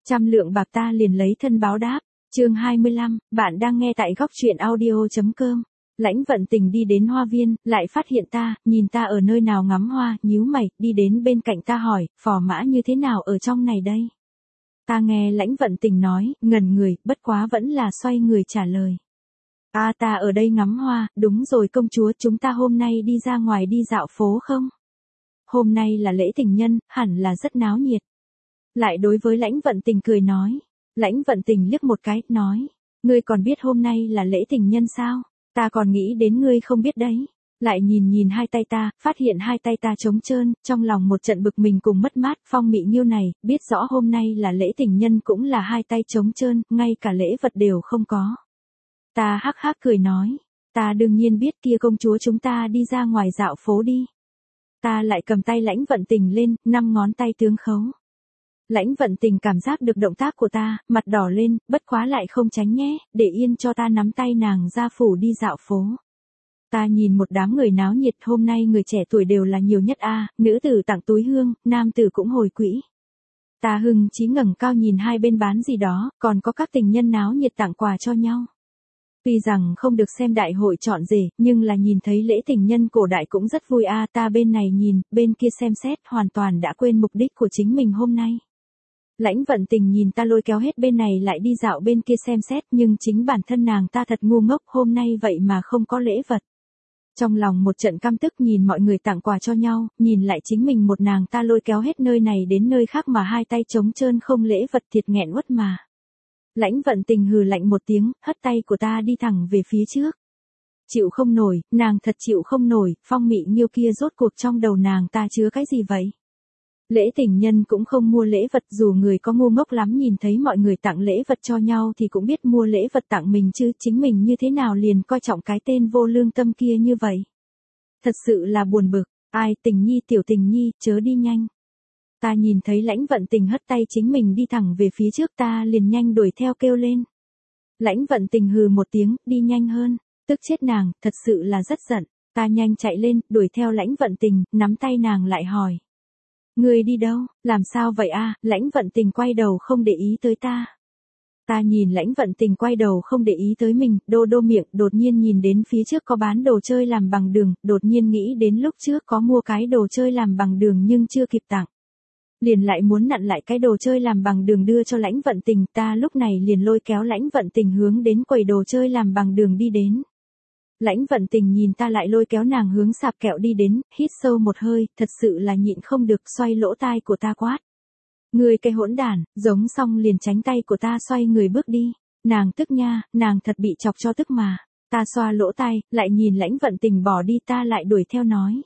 100 lượng bạc ta liền lấy thân báo đáp. Chương 25, bạn đang nghe tại góc truyện audio.com. Lãnh Vận Tình đi đến hoa viên, lại phát hiện ta, nhìn ta ở nơi nào ngắm hoa, nhíu mày, đi đến bên cạnh ta hỏi, phò mã như thế nào ở trong này đây? Ta nghe Lãnh Vận Tình nói, ngẩn người, bất quá vẫn là xoay người trả lời. Ta ở đây ngắm hoa, đúng rồi công chúa, chúng ta hôm nay đi ra ngoài đi dạo phố không? Hôm nay là lễ tình nhân, hẳn là rất náo nhiệt. Lại đối với Lãnh Vận Tình cười nói. Lãnh Vận Tình liếc một cái, nói, ngươi còn biết hôm nay là lễ tình nhân sao? Ta còn nghĩ đến ngươi không biết đấy. Lại nhìn hai tay ta, phát hiện hai tay ta trống trơn, trong lòng một trận bực mình cùng mất mát, Phong Mị Nghiêu này, biết rõ hôm nay là lễ tình nhân cũng là hai tay trống trơn, ngay cả lễ vật đều không có. Ta hắc hắc cười nói, ta đương nhiên biết kia công chúa chúng ta đi ra ngoài dạo phố đi. Ta lại cầm tay Lãnh Vận Tình lên, 5 ngón tay tướng khấu. Lãnh Vận Tình cảm giác được động tác của ta, mặt đỏ lên, bất quá lại không tránh nhé, để yên cho ta nắm tay nàng ra phủ đi dạo phố. Ta nhìn một đám người náo nhiệt, hôm nay người trẻ tuổi đều là nhiều nhất nữ tử tặng túi hương, nam tử cũng hồi quỹ. Ta hưng chí ngẩng cao nhìn hai bên bán gì đó, còn có các tình nhân náo nhiệt tặng quà cho nhau. Tuy rằng không được xem đại hội chọn rể, nhưng là nhìn thấy lễ tình nhân cổ đại cũng rất vui ta bên này nhìn, bên kia xem xét, hoàn toàn đã quên mục đích của chính mình hôm nay. Lãnh Vận Tình nhìn ta lôi kéo hết bên này lại đi dạo bên kia xem xét, nhưng chính bản thân nàng ta thật ngu ngốc, hôm nay vậy mà không có lễ vật. Trong lòng một trận căm tức nhìn mọi người tặng quà cho nhau, nhìn lại chính mình một nàng ta lôi kéo hết nơi này đến nơi khác mà hai tay trống trơn không lễ vật, thiệt nghẹn uất mà. Lãnh Vận Tình hừ lạnh một tiếng, hất tay của ta đi thẳng về phía trước. Chịu không nổi, nàng thật chịu không nổi, Phong Mị Nghiêu kia rốt cuộc trong đầu nàng ta chứa cái gì vậy? Lễ tình nhân cũng không mua lễ vật, dù người có ngu ngốc lắm nhìn thấy mọi người tặng lễ vật cho nhau thì cũng biết mua lễ vật tặng mình chứ, chính mình như thế nào liền coi trọng cái tên vô lương tâm kia như vậy. Thật sự là buồn bực, Tình nhi tiểu Tình nhi, chớ đi nhanh. Ta nhìn thấy Lãnh Vận Tình hất tay chính mình đi thẳng về phía trước, ta liền nhanh đuổi theo kêu lên. Lãnh Vận Tình hừ một tiếng, đi nhanh hơn, tức chết nàng, thật sự là rất giận. Ta nhanh chạy lên, đuổi theo Lãnh Vận Tình, nắm tay nàng lại hỏi. Ngươi đi đâu, làm sao vậy Lãnh Vận Tình quay đầu không để ý tới ta. Ta nhìn Lãnh Vận Tình quay đầu không để ý tới mình, đô miệng, đột nhiên nhìn đến phía trước có bán đồ chơi làm bằng đường, đột nhiên nghĩ đến lúc trước có mua cái đồ chơi làm bằng đường nhưng chưa kịp tặng. Liền lại muốn nặn lại cái đồ chơi làm bằng đường đưa cho Lãnh Vận Tình, ta lúc này liền lôi kéo Lãnh Vận Tình hướng đến quầy đồ chơi làm bằng đường đi đến. Lãnh Vận Tình nhìn ta lại lôi kéo nàng hướng sạp kẹo đi đến, hít sâu một hơi, thật sự là nhịn không được, xoay lỗ tai của ta quát. Ngươi cái hỗn đản, giống xong liền tránh tay của ta xoay người bước đi. Nàng tức nha, nàng thật bị chọc cho tức mà. Ta xoa lỗ tai, lại nhìn Lãnh Vận Tình bỏ đi, ta lại đuổi theo nói.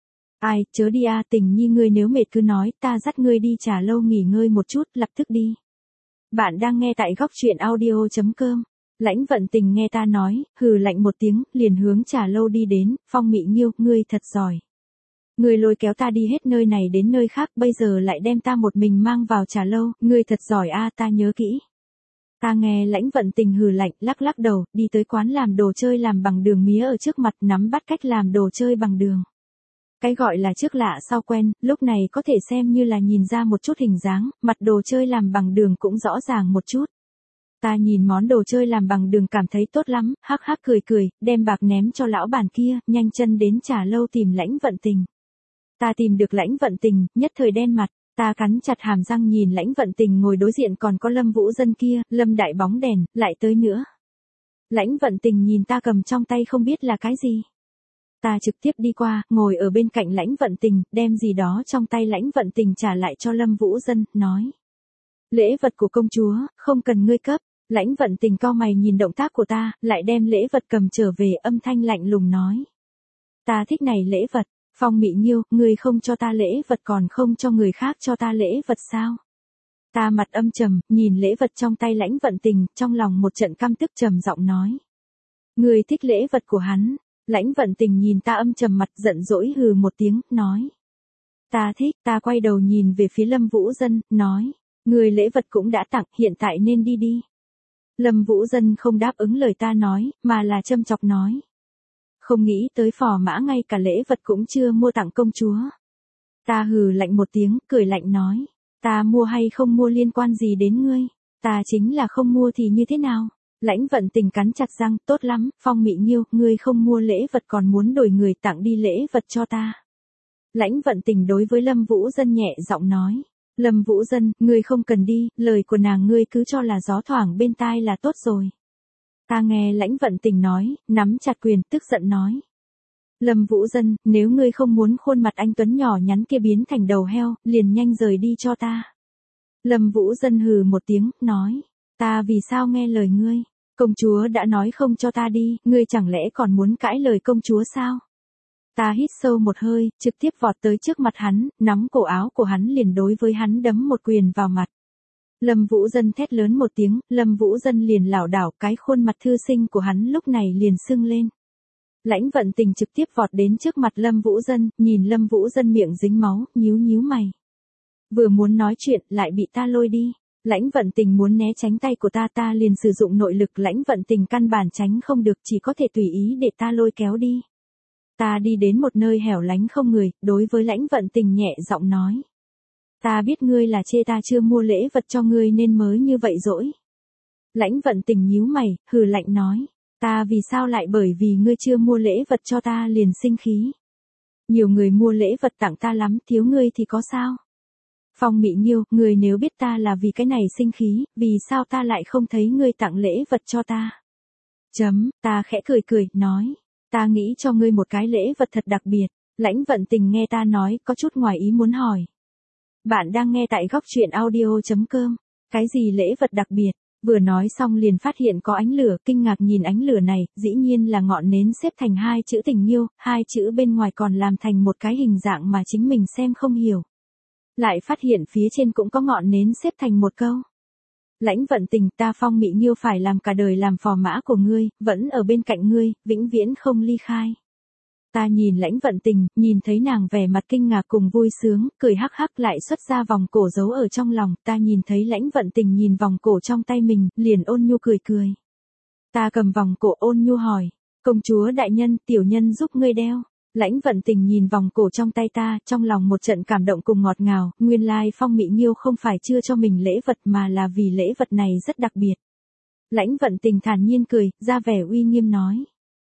Chớ đi Tình nhi, ngươi nếu mệt cứ nói, ta dắt ngươi đi trà lâu nghỉ ngơi một chút, lập tức đi. Bạn đang nghe tại góc truyện audio.com. Lãnh Vận Tình nghe ta nói, hừ lạnh một tiếng, liền hướng trà lâu đi đến. Phong Mị Nghiêu, ngươi thật giỏi. Ngươi lôi kéo ta đi hết nơi này đến nơi khác, bây giờ lại đem ta một mình mang vào trà lâu, ngươi thật giỏi ta nhớ kỹ. Ta nghe Lãnh Vận Tình hừ lạnh, lắc đầu, đi tới quán làm đồ chơi làm bằng đường mía ở trước mặt, nắm bắt cách làm đồ chơi bằng đường. Cái gọi là trước lạ sau quen, lúc này có thể xem như là nhìn ra một chút hình dáng, mặt đồ chơi làm bằng đường cũng rõ ràng một chút. Ta nhìn món đồ chơi làm bằng đường cảm thấy tốt lắm, hắc hắc cười, đem bạc ném cho lão bản kia, nhanh chân đến trà lâu tìm Lãnh Vận Tình. Ta tìm được Lãnh Vận Tình, nhất thời đen mặt, ta cắn chặt hàm răng nhìn Lãnh Vận Tình ngồi đối diện còn có Lâm Vũ Dân kia, Lâm đại bóng đèn, lại tới nữa. Lãnh Vận Tình nhìn ta cầm trong tay không biết là cái gì. Ta trực tiếp đi qua, ngồi ở bên cạnh Lãnh Vận Tình, đem gì đó trong tay Lãnh Vận Tình trả lại cho Lâm Vũ Dân, nói. Lễ vật của công chúa, không cần ngươi cấp. Lãnh Vận Tình cau mày nhìn động tác của ta, lại đem lễ vật cầm trở về, âm thanh lạnh lùng nói. Ta thích này lễ vật, Phong Mị Nghiêu, ngươi không cho ta lễ vật còn không cho người khác cho ta lễ vật sao? Ta mặt âm trầm, nhìn lễ vật trong tay Lãnh Vận Tình, trong lòng một trận căm tức trầm giọng nói. Ngươi thích lễ vật của hắn. Lãnh Vận Tình nhìn ta âm trầm mặt, giận dỗi hừ một tiếng, nói. Ta thích, ta quay đầu nhìn về phía Lâm Vũ Dân, nói. Người lễ vật cũng đã tặng, hiện tại nên đi đi. Lâm Vũ Dân không đáp ứng lời ta nói, mà là châm chọc nói. Không nghĩ tới phò mã ngay cả lễ vật cũng chưa mua tặng công chúa. Ta hừ lạnh một tiếng, cười lạnh nói. Ta mua hay không mua liên quan gì đến ngươi? Ta chính là không mua thì như thế nào? Lãnh Vận Tình cắn chặt răng, tốt lắm, Phong Mị Nghiêu, ngươi không mua lễ vật còn muốn đổi người tặng đi lễ vật cho ta. Lãnh Vận Tình đối với Lâm Vũ Dân nhẹ giọng nói. Lâm Vũ Dân, ngươi không cần đi, lời của nàng ngươi cứ cho là gió thoảng bên tai là tốt rồi. Ta nghe Lãnh Vận Tình nói, nắm chặt quyền, tức giận nói. Lâm Vũ Dân, nếu ngươi không muốn khuôn mặt anh Tuấn nhỏ nhắn kia biến thành đầu heo, liền nhanh rời đi cho ta. Lâm Vũ Dân hừ một tiếng, nói. Ta vì sao nghe lời ngươi? Công chúa đã nói không cho ta đi, ngươi chẳng lẽ còn muốn cãi lời công chúa sao? Ta hít sâu một hơi, trực tiếp vọt tới trước mặt hắn, nắm cổ áo của hắn liền đối với hắn đấm một quyền vào mặt. Lâm Vũ Dân thét lớn một tiếng, Lâm Vũ Dân liền lảo đảo, cái khuôn mặt thư sinh của hắn lúc này liền sưng lên. Lãnh Vận Tình trực tiếp vọt đến trước mặt Lâm Vũ Dân, nhìn Lâm Vũ Dân miệng dính máu, nhíu nhíu mày. Vừa muốn nói chuyện, lại bị ta lôi đi. Lãnh Vận Tình muốn né tránh tay của ta liền sử dụng nội lực, Lãnh Vận Tình căn bản tránh không được, chỉ có thể tùy ý để ta lôi kéo đi. Ta đi đến một nơi hẻo lánh không người, đối với Lãnh Vận Tình nhẹ giọng nói. Ta biết ngươi là chê ta chưa mua lễ vật cho ngươi nên mới như vậy dỗi. Lãnh Vận Tình nhíu mày, hừ lạnh nói. Ta vì sao lại bởi vì ngươi chưa mua lễ vật cho ta liền sinh khí. Nhiều người mua lễ vật tặng ta lắm, thiếu ngươi thì có sao? Phong Mị Nghiêu, ngươi nếu biết ta là vì cái này sinh khí, vì sao ta lại không thấy ngươi tặng lễ vật cho ta? Ta khẽ cười, nói. Ta nghĩ cho ngươi một cái lễ vật thật đặc biệt. Lãnh Vận Tình nghe ta nói, có chút ngoài ý muốn hỏi. Bạn đang nghe tại góc truyện audio.com. Cái gì lễ vật đặc biệt? Vừa nói xong liền phát hiện có ánh lửa, kinh ngạc nhìn ánh lửa này, dĩ nhiên là ngọn nến xếp thành hai chữ tình yêu, hai chữ bên ngoài còn làm thành một cái hình dạng mà chính mình xem không hiểu. Lại phát hiện phía trên cũng có ngọn nến xếp thành một câu. Lãnh Vận Tình, ta Phong Mị Nghiêu phải làm cả đời làm phò mã của ngươi, vẫn ở bên cạnh ngươi, vĩnh viễn không ly khai. Ta nhìn Lãnh Vận Tình, nhìn thấy nàng vẻ mặt kinh ngạc cùng vui sướng, cười hắc hắc lại xuất ra vòng cổ giấu ở trong lòng, ta nhìn thấy Lãnh Vận Tình nhìn vòng cổ trong tay mình, liền ôn nhu cười. Ta cầm vòng cổ ôn nhu hỏi, công chúa đại nhân, tiểu nhân giúp ngươi đeo. Lãnh Vận Tình nhìn vòng cổ trong tay ta, trong lòng một trận cảm động cùng ngọt ngào, nguyên lai Phong Mị Nghiêu không phải chưa cho mình lễ vật mà là vì lễ vật này rất đặc biệt. Lãnh Vận Tình thản nhiên cười, ra vẻ uy nghiêm nói.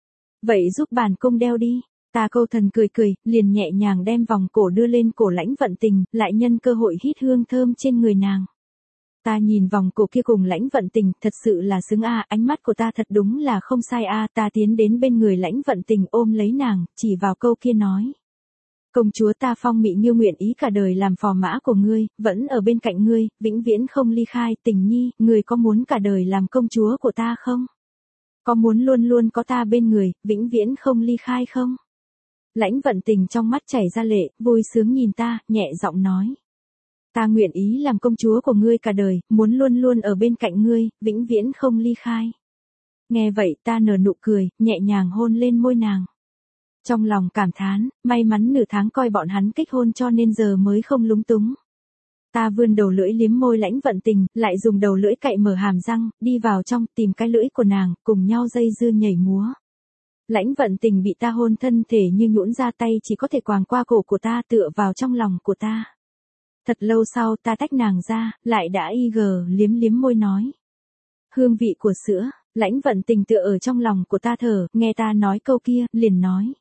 Vậy giúp bản cung đeo đi. Ta câu thần cười, liền nhẹ nhàng đem vòng cổ đưa lên cổ Lãnh Vận Tình, lại nhân cơ hội hít hương thơm trên người nàng. Ta nhìn vòng cổ kia cùng Lãnh Vận Tình, thật sự là xứng a, ánh mắt của ta thật đúng là không sai a, ta tiến đến bên người Lãnh Vận Tình ôm lấy nàng, chỉ vào câu kia nói. Công chúa ta Phong Mị Nghiêu nguyện ý cả đời làm phò mã của ngươi, vẫn ở bên cạnh ngươi, vĩnh viễn không ly khai, Tình nhi, ngươi có muốn cả đời làm công chúa của ta không? Có muốn luôn luôn có ta bên người, vĩnh viễn không ly khai không? Lãnh Vận Tình trong mắt chảy ra lệ, vui sướng nhìn ta, nhẹ giọng nói. Ta nguyện ý làm công chúa của ngươi cả đời, muốn luôn luôn ở bên cạnh ngươi, vĩnh viễn không ly khai. Nghe vậy ta nở nụ cười, nhẹ nhàng hôn lên môi nàng. Trong lòng cảm thán, may mắn nửa tháng coi bọn hắn kết hôn cho nên giờ mới không lúng túng. Ta vươn đầu lưỡi liếm môi Lãnh Vận Tình, lại dùng đầu lưỡi cạy mở hàm răng, đi vào trong tìm cái lưỡi của nàng, cùng nhau dây dưa nhảy múa. Lãnh Vận Tình bị ta hôn thân thể như nhũn ra, tay chỉ có thể quàng qua cổ của ta tựa vào trong lòng của ta. Thật lâu sau ta tách nàng ra, lại đã liếm môi nói. Hương vị của sữa, Lãnh Vận Tình tựa ở trong lòng của ta thở, nghe ta nói câu kia, liền nói.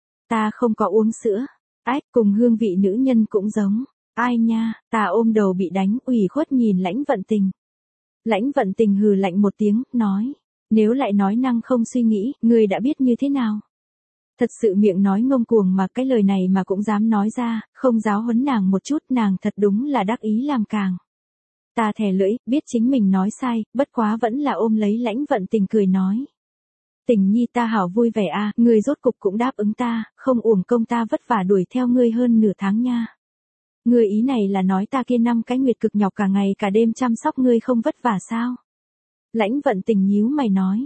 Ta không có uống sữa, cùng hương vị nữ nhân cũng giống. Ai nha, ta ôm đầu bị đánh, ủy khuất nhìn Lãnh Vận Tình. Lãnh Vận Tình hừ lạnh một tiếng, nói. Nếu lại nói năng không suy nghĩ, ngươi đã biết như thế nào? Thật sự miệng nói ngông cuồng mà cái lời này mà cũng dám nói ra, không giáo huấn nàng một chút, nàng thật đúng là đắc ý làm càng. Ta thè lưỡi, biết chính mình nói sai, bất quá vẫn là ôm lấy Lãnh Vận Tình cười nói. Tình nhi ta hảo vui vẻ a, ngươi rốt cục cũng đáp ứng ta, không uổng công ta vất vả đuổi theo ngươi hơn nửa tháng nha. Ngươi ý này là nói ta kia 5 cái nguyệt cực nhọc cả ngày cả đêm chăm sóc ngươi không vất vả sao? Lãnh Vận Tình nhíu mày nói.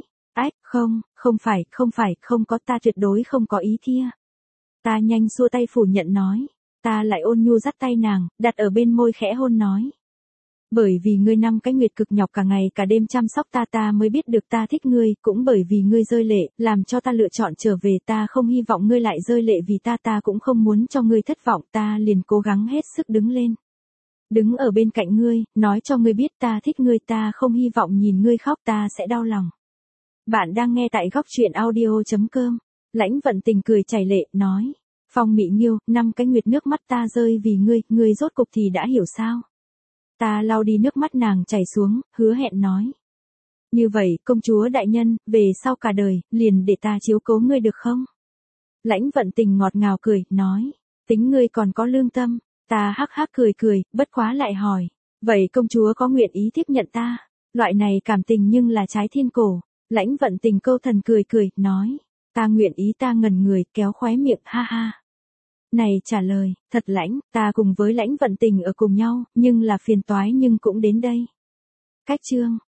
Không phải, không có, ta tuyệt đối không có ý kia. Ta nhanh xua tay phủ nhận nói. Ta lại ôn nhu dắt tay nàng, đặt ở bên môi khẽ hôn nói. Bởi vì ngươi 5 cái nguyệt cực nhọc cả ngày cả đêm chăm sóc ta mới biết được ta thích ngươi, cũng bởi vì ngươi rơi lệ, làm cho ta lựa chọn trở về, ta không hy vọng ngươi lại rơi lệ vì ta cũng không muốn cho ngươi thất vọng, ta liền cố gắng hết sức đứng lên. đứng ở bên cạnh ngươi, nói cho ngươi biết ta thích ngươi, ta không hy vọng nhìn ngươi khóc, ta sẽ đau lòng. Bạn đang nghe tại góc truyện audio.com. Lãnh Vận Tình cười chảy lệ, nói. Phong Mị Nghiêu, 5 cái nguyệt nước mắt ta rơi vì ngươi rốt cục thì đã hiểu sao? Ta lau đi nước mắt nàng chảy xuống, hứa hẹn nói. Như vậy, công chúa đại nhân, về sau cả đời, liền để ta chiếu cố ngươi được không? Lãnh Vận Tình ngọt ngào cười, nói. Tính ngươi còn có lương tâm, ta hắc hắc cười, bất quá lại hỏi. Vậy công chúa có nguyện ý tiếp nhận ta? Loại này cảm tình nhưng là trái thiên cổ. Lãnh Vận Tình câu thần cười, nói. Ta nguyện ý, ta ngẩn người, kéo khóe miệng, ha ha. Này trả lời, thật lãnh, ta cùng với Lãnh Vận Tình ở cùng nhau, nhưng là phiền toái nhưng cũng đến đây. Cách chương.